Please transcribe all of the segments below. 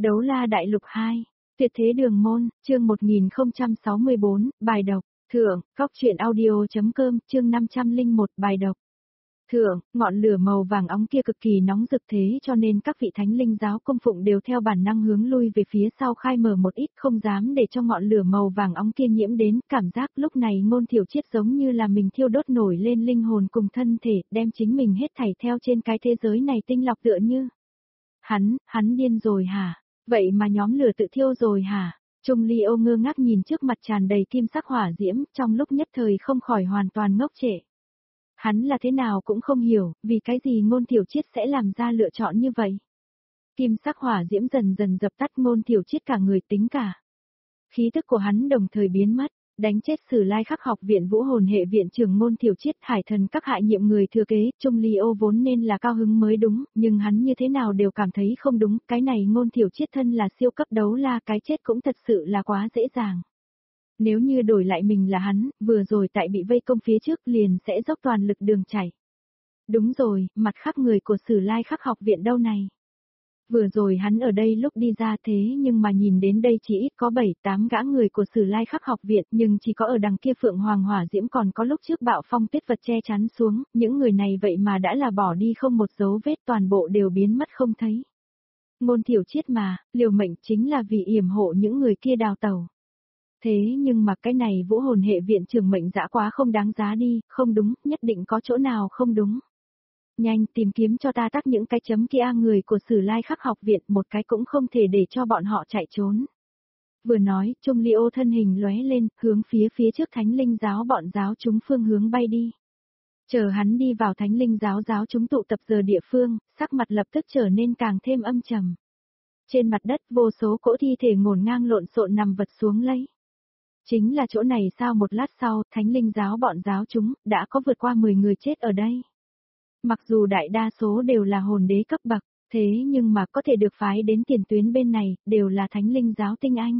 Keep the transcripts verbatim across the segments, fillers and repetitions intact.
Đấu la đại lục hai, tuyệt thế đường môn, chương một nghìn không trăm sáu mươi bốn, bài đọc, thượng, góc truyện audio.com, chương năm trăm lẻ một, bài đọc. Thượng, ngọn lửa màu vàng óng kia cực kỳ nóng rực thế cho nên các vị thánh linh giáo cung phụng đều theo bản năng hướng lui về phía sau khai mở một ít, không dám để cho ngọn lửa màu vàng óng kia nhiễm đến, cảm giác lúc này Ngôn Thiểu Triết giống như là mình thiêu đốt nổi lên linh hồn cùng thân thể, đem chính mình hết thảy theo trên cái thế giới này tinh lọc tựa như. Hắn, hắn điên rồi hả? Vậy mà nhóm lửa tự thiêu rồi hả? Trung Ly Ô ngơ ngác nhìn trước mặt tràn đầy kim sắc hỏa diễm, trong lúc nhất thời không khỏi hoàn toàn ngốc trệ. Hắn là thế nào cũng không hiểu, vì cái gì Ngôn Thiểu Triết sẽ làm ra lựa chọn như vậy. Kim sắc hỏa diễm dần dần dập tắt, Ngôn Thiểu Triết cả người tính cả. Khí tức của hắn đồng thời biến mất, đánh chết Sử Lai Khắc học viện Vũ Hồn hệ viện trưởng Ngôn Thiểu Triết, Hải Thần các hạ nhiệm người thừa kế. Trung Ly Ô vốn nên là cao hứng mới đúng, nhưng hắn như thế nào đều cảm thấy không đúng, cái này Ngôn Thiểu Triết thân là siêu cấp đấu la, cái chết cũng thật sự là quá dễ dàng. Nếu như đổi lại mình là hắn, vừa rồi tại bị vây công phía trước liền sẽ dốc toàn lực đường chảy. Đúng rồi, mặt khác người của Sử Lai Khắc học viện đâu này? Vừa rồi hắn ở đây lúc đi ra thế nhưng mà nhìn đến đây chỉ ít có bảy tám gã người của Sử Lai Khắc học viện, nhưng chỉ có ở đằng kia Phượng Hoàng Hỏa Diễm còn có lúc trước bạo phong tuyết vật che chắn xuống, những người này vậy mà đã là bỏ đi không một dấu vết, toàn bộ đều biến mất không thấy. Ngôn Thiểu Triết mà, liều mệnh chính là vì yểm hộ những người kia đào tẩu. Thế nhưng mà cái này Vũ Hồn hệ viện trưởng mệnh dã quá không đáng giá đi, không đúng, nhất định có chỗ nào không đúng. Nhanh tìm kiếm cho ta tắt những cái chấm kia người của Sử Lai Khắc học viện, một cái cũng không thể để cho bọn họ chạy trốn. Vừa nói, Trung Ly Ô thân hình lóe lên, hướng phía phía trước Thánh Linh giáo bọn giáo chúng phương hướng bay đi. Chờ hắn đi vào Thánh Linh giáo giáo chúng tụ tập giờ địa phương, sắc mặt lập tức trở nên càng thêm âm trầm. Trên mặt đất vô số cỗ thi thể ngổn ngang lộn xộn nằm vật xuống lấy. Chính là chỗ này sao? Một lát sau, Thánh Linh giáo bọn giáo chúng, đã có vượt qua mười người chết ở đây. Mặc dù đại đa số đều là hồn đế cấp bậc, thế nhưng mà có thể được phái đến tiền tuyến bên này, đều là Thánh Linh giáo tinh anh.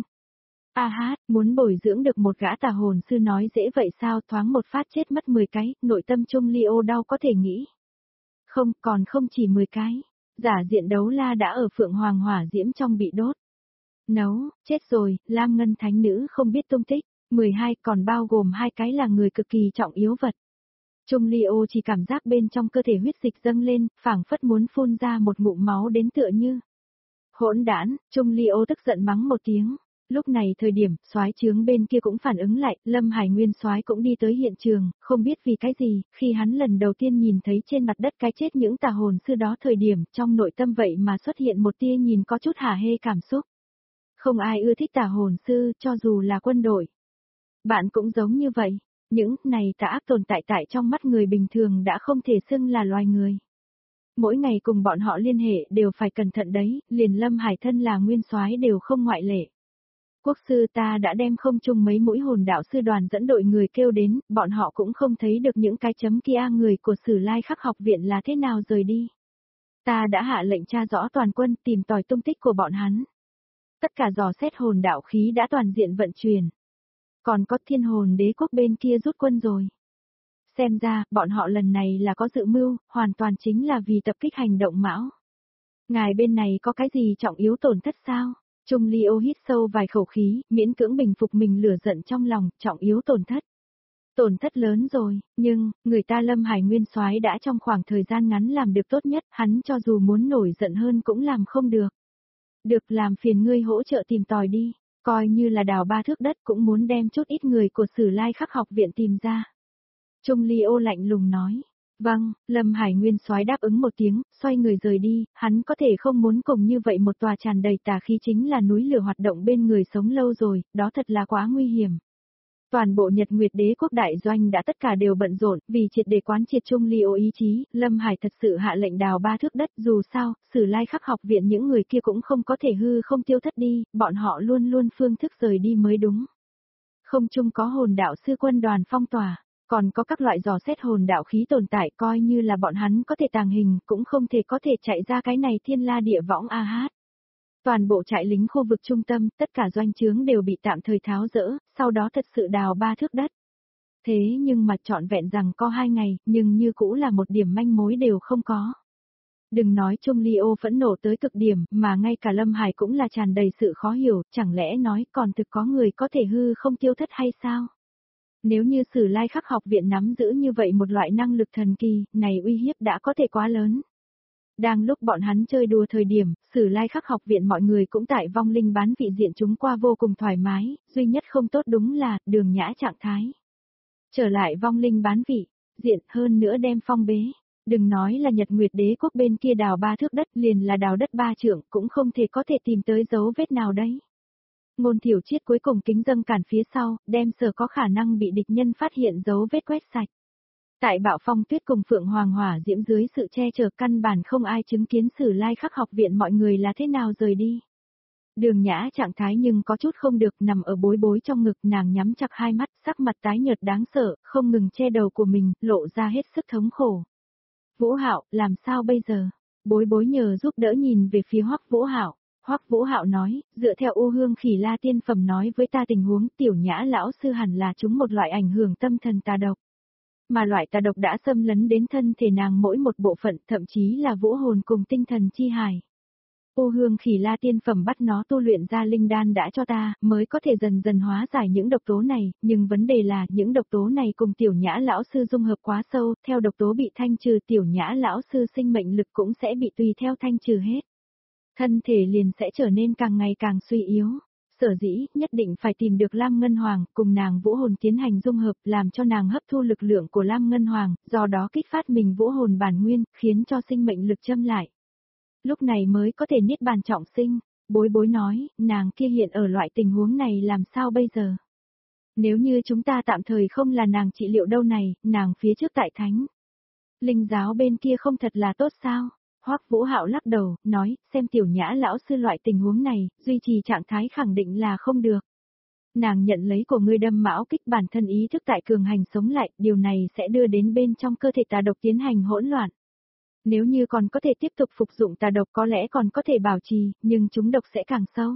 A hát, muốn bồi dưỡng được một gã tà hồn sư nói dễ vậy sao? Thoáng một phát chết mất mười cái, nội tâm Trung Ly Ô đau có thể nghĩ. Không, còn không chỉ mười cái, giả diện đấu la đã ở Phượng Hoàng Hỏa Diễm trong bị đốt. Nấu, chết rồi, Lam Ngân Thánh Nữ không biết tung tích, mười hai còn bao gồm hai cái là người cực kỳ trọng yếu vật. Trung Ly Ô chỉ cảm giác bên trong cơ thể huyết dịch dâng lên, phảng phất muốn phun ra một ngụm máu đến tựa như. Hỗn đản, Trung Ly Ô tức giận mắng một tiếng. Lúc này thời điểm, soái trướng bên kia cũng phản ứng lại, Lâm Hải Nguyên soái cũng đi tới hiện trường, không biết vì cái gì, khi hắn lần đầu tiên nhìn thấy trên mặt đất cái chết những tà hồn sư đó thời điểm, trong nội tâm vậy mà xuất hiện một tia nhìn có chút hả hê cảm xúc. Không ai ưa thích tà hồn sư, cho dù là quân đội. Bạn cũng giống như vậy, những này tà ác tồn tại tại trong mắt người bình thường đã không thể xưng là loài người. Mỗi ngày cùng bọn họ liên hệ đều phải cẩn thận đấy, liền Lâm Hải thân là nguyên soái đều không ngoại lệ. Quốc sư ta đã đem không chung mấy mũi hồn đạo sư đoàn dẫn đội người kêu đến, bọn họ cũng không thấy được những cái chấm kia người của Sử Lai Khắc học viện là thế nào rời đi. Ta đã hạ lệnh tra rõ toàn quân tìm tòi tung tích của bọn hắn. Tất cả dò xét hồn đạo khí đã toàn diện vận chuyển. Còn có Thiên Hồn Đế quốc bên kia rút quân rồi. Xem ra, bọn họ lần này là có dự mưu, hoàn toàn chính là vì tập kích hành động Mão. Ngài bên này có cái gì trọng yếu tổn thất sao? Trung Ly Ô hít sâu vài khẩu khí, miễn cưỡng bình phục mình lửa giận trong lòng, trọng yếu tổn thất. Tổn thất lớn rồi, nhưng, người ta Lâm Hải Nguyên soái đã trong khoảng thời gian ngắn làm được tốt nhất, hắn cho dù muốn nổi giận hơn cũng làm không được. Được, làm phiền ngươi hỗ trợ tìm tòi đi, coi như là đào ba thước đất cũng muốn đem chút ít người của Sử Lai Khắc học viện tìm ra. Trung Ly Ô lạnh lùng nói. Vâng, Lâm Hải Nguyên soái đáp ứng một tiếng, xoay người rời đi, hắn có thể không muốn cùng như vậy một tòa tràn đầy tà khí chính là núi lửa hoạt động bên người sống lâu rồi, đó thật là quá nguy hiểm. Toàn bộ Nhật Nguyệt Đế quốc đại doanh đã tất cả đều bận rộn, vì triệt để quán triệt Trung Ly Ô ý chí, Lâm Hải thật sự hạ lệnh đào ba thước đất, dù sao, Sử Lai Khắc học viện những người kia cũng không có thể hư không tiêu thất đi, bọn họ luôn luôn phương thức rời đi mới đúng. Không chung có hồn đạo sư quân đoàn phong tỏa. Còn có các loại dò xét hồn đạo khí tồn tại, coi như là bọn hắn có thể tàng hình, cũng không thể có thể chạy ra cái này thiên la địa võng a hát. Toàn bộ trại lính khu vực trung tâm, tất cả doanh trướng đều bị tạm thời tháo dỡ, sau đó thật sự đào ba thước đất. Thế nhưng mà trọn vẹn rằng có hai ngày, nhưng như cũ là một điểm manh mối đều không có. Đừng nói Trung Ly Ô phẫn nộ tới cực điểm, mà ngay cả Lâm Hải cũng là tràn đầy sự khó hiểu, chẳng lẽ nói còn thực có người có thể hư không tiêu thất hay sao? Nếu như Sử Lai Khắc học viện nắm giữ như vậy một loại năng lực thần kỳ, này uy hiếp đã có thể quá lớn. Đang lúc bọn hắn chơi đùa thời điểm, Sử Lai Khắc học viện mọi người cũng tại vong linh bán vị diện chúng qua vô cùng thoải mái, duy nhất không tốt đúng là Đường Nhã trạng thái. Trở lại vong linh bán vị diện hơn nữa đem phong bế. Đừng nói là Nhật Nguyệt Đế quốc bên kia đào ba thước đất liền là đào đất ba trượng cũng không thể có thể tìm tới dấu vết nào đấy. Ngôn Thiểu Triết cuối cùng kính dâng cản phía sau, đem sở có khả năng bị địch nhân phát hiện dấu vết quét sạch. Tại Bạo Phong Tuyết cùng Phượng Hoàng Hỏa diễm dưới sự che chở căn bản không ai chứng kiến Sử Lai Khắc học viện mọi người là thế nào rời đi. Đường Nhã trạng thái nhưng có chút không được, nằm ở bối bối trong ngực, nàng nhắm chặt hai mắt, sắc mặt tái nhợt đáng sợ, không ngừng che đầu của mình, lộ ra hết sức thống khổ. Vũ Hạo, làm sao bây giờ? Bối bối nhờ giúp đỡ nhìn về phía Hoắc Vũ Hạo. Hoắc Vũ Hạo nói, dựa theo U Hương Khỉ La tiên phẩm nói với ta tình huống, Tiểu Nhã lão sư hẳn là chúng một loại ảnh hưởng tâm thần tà độc. Mà loại tà độc đã xâm lấn đến thân thể nàng mỗi một bộ phận, thậm chí là vũ hồn cùng tinh thần chi hải. U Hương Khỉ La tiên phẩm bắt nó tu luyện ra linh đan đã cho ta, mới có thể dần dần hóa giải những độc tố này, nhưng vấn đề là những độc tố này cùng Tiểu Nhã lão sư dung hợp quá sâu, theo độc tố bị thanh trừ, Tiểu Nhã lão sư sinh mệnh lực cũng sẽ bị tùy theo thanh trừ hết. Thân thể liền sẽ trở nên càng ngày càng suy yếu. Sở dĩ, nhất định phải tìm được Lam Ngân Hoàng, cùng nàng vũ hồn tiến hành dung hợp, làm cho nàng hấp thu lực lượng của Lam Ngân Hoàng, do đó kích phát mình vũ hồn bản nguyên, khiến cho sinh mệnh lực châm lại. Lúc này mới có thể niết bàn trọng sinh. Bối bối nói, nàng kia hiện ở loại tình huống này làm sao bây giờ? Nếu như chúng ta tạm thời không là nàng trị liệu đâu này, nàng phía trước tại thánh. Linh giáo bên kia không thật là tốt sao? Hoắc Vũ Hạo lắc đầu, nói, xem Tiểu Nhã lão sư loại tình huống này, duy trì trạng thái khẳng định là không được. Nàng nhận lấy của ngươi đâm mão kích bản thân ý thức tại cường hành sống lại, điều này sẽ đưa đến bên trong cơ thể tà độc tiến hành hỗn loạn. Nếu như còn có thể tiếp tục phục dụng tà độc có lẽ còn có thể bảo trì, nhưng chúng độc sẽ càng sâu.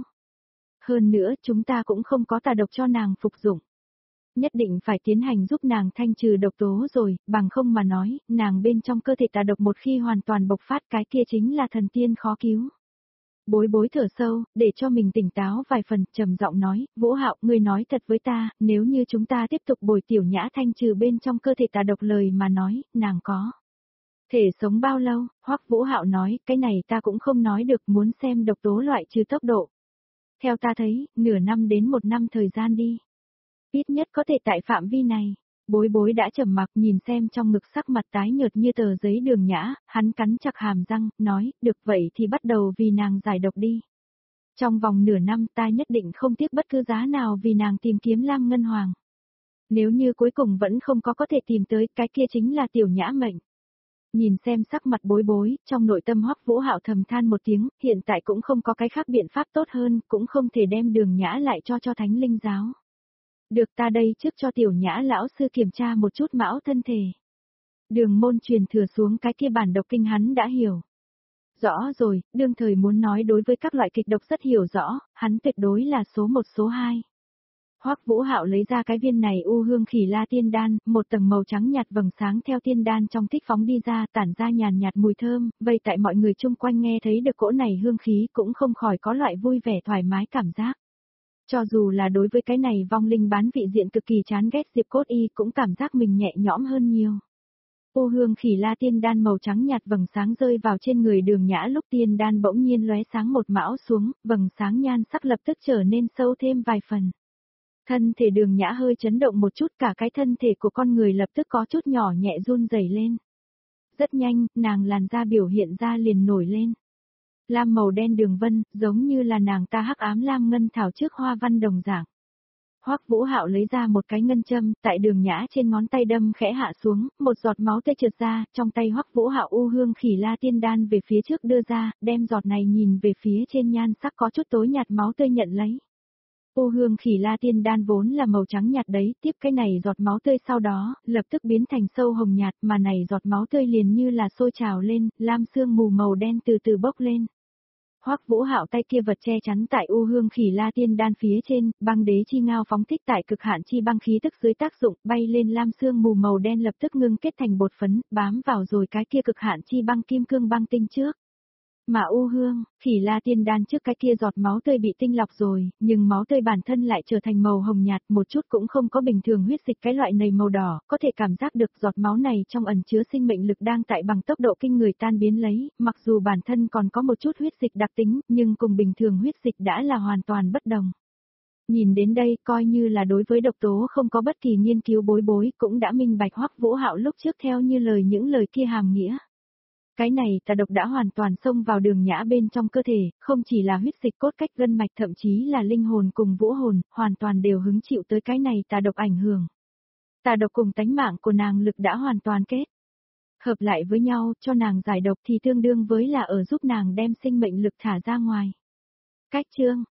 Hơn nữa, chúng ta cũng không có tà độc cho nàng phục dụng. Nhất định phải tiến hành giúp nàng thanh trừ độc tố rồi, bằng không mà nói, nàng bên trong cơ thể tà độc một khi hoàn toàn bộc phát cái kia chính là thần tiên khó cứu. Bối bối thở sâu, để cho mình tỉnh táo vài phần, trầm giọng nói, Vũ Hạo, ngươi nói thật với ta, nếu như chúng ta tiếp tục bồi Tiểu Nhã thanh trừ bên trong cơ thể tà độc lời mà nói, nàng có thể sống bao lâu? Hoắc Vũ Hạo nói, cái này ta cũng không nói được, muốn xem độc tố loại trừ tốc độ. Theo ta thấy, nửa năm đến một năm thời gian đi. Ít nhất có thể tại phạm vi này. Bối bối đã trầm mặc nhìn xem trong ngực sắc mặt tái nhợt như tờ giấy Đường Nhã, hắn cắn chặt hàm răng, nói, được vậy thì bắt đầu vì nàng giải độc đi. Trong vòng nửa năm ta nhất định không tiếc bất cứ giá nào vì nàng tìm kiếm Lam Ngân Hoàng. Nếu như cuối cùng vẫn không có có thể tìm tới, cái kia chính là Tiểu Nhã mệnh. Nhìn xem sắc mặt bối bối, trong nội tâm Hoắc Vũ Hạo thầm than một tiếng, hiện tại cũng không có cái khác biện pháp tốt hơn, cũng không thể đem Đường Nhã lại cho cho Thánh Linh giáo. Được, ta đây trước cho Tiểu Nhã lão sư kiểm tra một chút mão thân thể. Đường môn truyền thừa xuống cái kia bản độc kinh hắn đã hiểu. Rõ rồi, đương thời muốn nói đối với các loại kịch độc rất hiểu rõ, hắn tuyệt đối là số một số hai. Hoắc Vũ Hạo lấy ra cái viên này U Hương Khỉ La tiên đan, một tầng màu trắng nhạt vầng sáng theo tiên đan trong thích phóng đi ra, tản ra nhàn nhạt mùi thơm, vây tại mọi người chung quanh nghe thấy được cỗ này hương khí cũng không khỏi có loại vui vẻ thoải mái cảm giác. Cho dù là đối với cái này vong linh bán vị diện cực kỳ chán ghét Diệp Cốt Y cũng cảm giác mình nhẹ nhõm hơn nhiều. U Hương Khỉ La tiên đan màu trắng nhạt vầng sáng rơi vào trên người Đường Nhã lúc tiên đan bỗng nhiên lóe sáng một mão xuống, vầng sáng nhan sắc lập tức trở nên sâu thêm vài phần. Thân thể Đường Nhã hơi chấn động một chút, cả cái thân thể của con người lập tức có chút nhỏ nhẹ run rẩy lên. Rất nhanh, nàng làn da biểu hiện ra liền nổi lên. Lam màu đen đường vân, giống như là nàng ta hắc ám lam ngân thảo trước hoa văn đồng dạng. Hoắc Vũ Hạo lấy ra một cái ngân châm, tại Đường Nhã trên ngón tay đâm khẽ hạ xuống, một giọt máu tươi trượt ra, trong tay Hoắc Vũ Hạo U Hương Khỉ La tiên đan về phía trước đưa ra, đem giọt này nhìn về phía trên nhan sắc có chút tối nhạt máu tươi nhận lấy. U Hương Khỉ La tiên đan vốn là màu trắng nhạt đấy, tiếp cái này giọt máu tươi sau đó, lập tức biến thành sâu hồng nhạt, mà này giọt máu tươi liền như là sôi trào lên, lam sương mù màu đen từ từ bốc lên. Hoắc Vũ Hạo tay kia vật che chắn tại U Hương Khỉ La Tiên Đan phía trên, băng đế chi ngao phóng thích tại cực hạn chi băng khí tức dưới tác dụng, bay lên lam sương mù màu đen lập tức ngưng kết thành bột phấn, bám vào rồi cái kia cực hạn chi băng kim cương băng tinh trước. Mà U Hương, Khỉ La Tiên Đan trước cái kia giọt máu tươi bị tinh lọc rồi, nhưng máu tươi bản thân lại trở thành màu hồng nhạt, một chút cũng không có bình thường huyết dịch cái loại này màu đỏ, có thể cảm giác được giọt máu này trong ẩn chứa sinh mệnh lực đang tại bằng tốc độ kinh người tan biến lấy, mặc dù bản thân còn có một chút huyết dịch đặc tính, nhưng cùng bình thường huyết dịch đã là hoàn toàn bất đồng. Nhìn đến đây, coi như là đối với độc tố không có bất kỳ nghiên cứu bối bối, cũng đã minh bạch Hoắc Vũ Hạo lúc trước theo như lời những lời kia hàm nghĩa. Cái này tà độc đã hoàn toàn xông vào đường nhã bên trong cơ thể, không chỉ là huyết dịch cốt cách gân mạch thậm chí là linh hồn cùng vũ hồn, hoàn toàn đều hứng chịu tới cái này tà độc ảnh hưởng. Tà độc cùng tánh mạng của nàng lực đã hoàn toàn kết. Hợp lại với nhau, cho nàng giải độc thì tương đương với là ở giúp nàng đem sinh mệnh lực thả ra ngoài. Cách chương,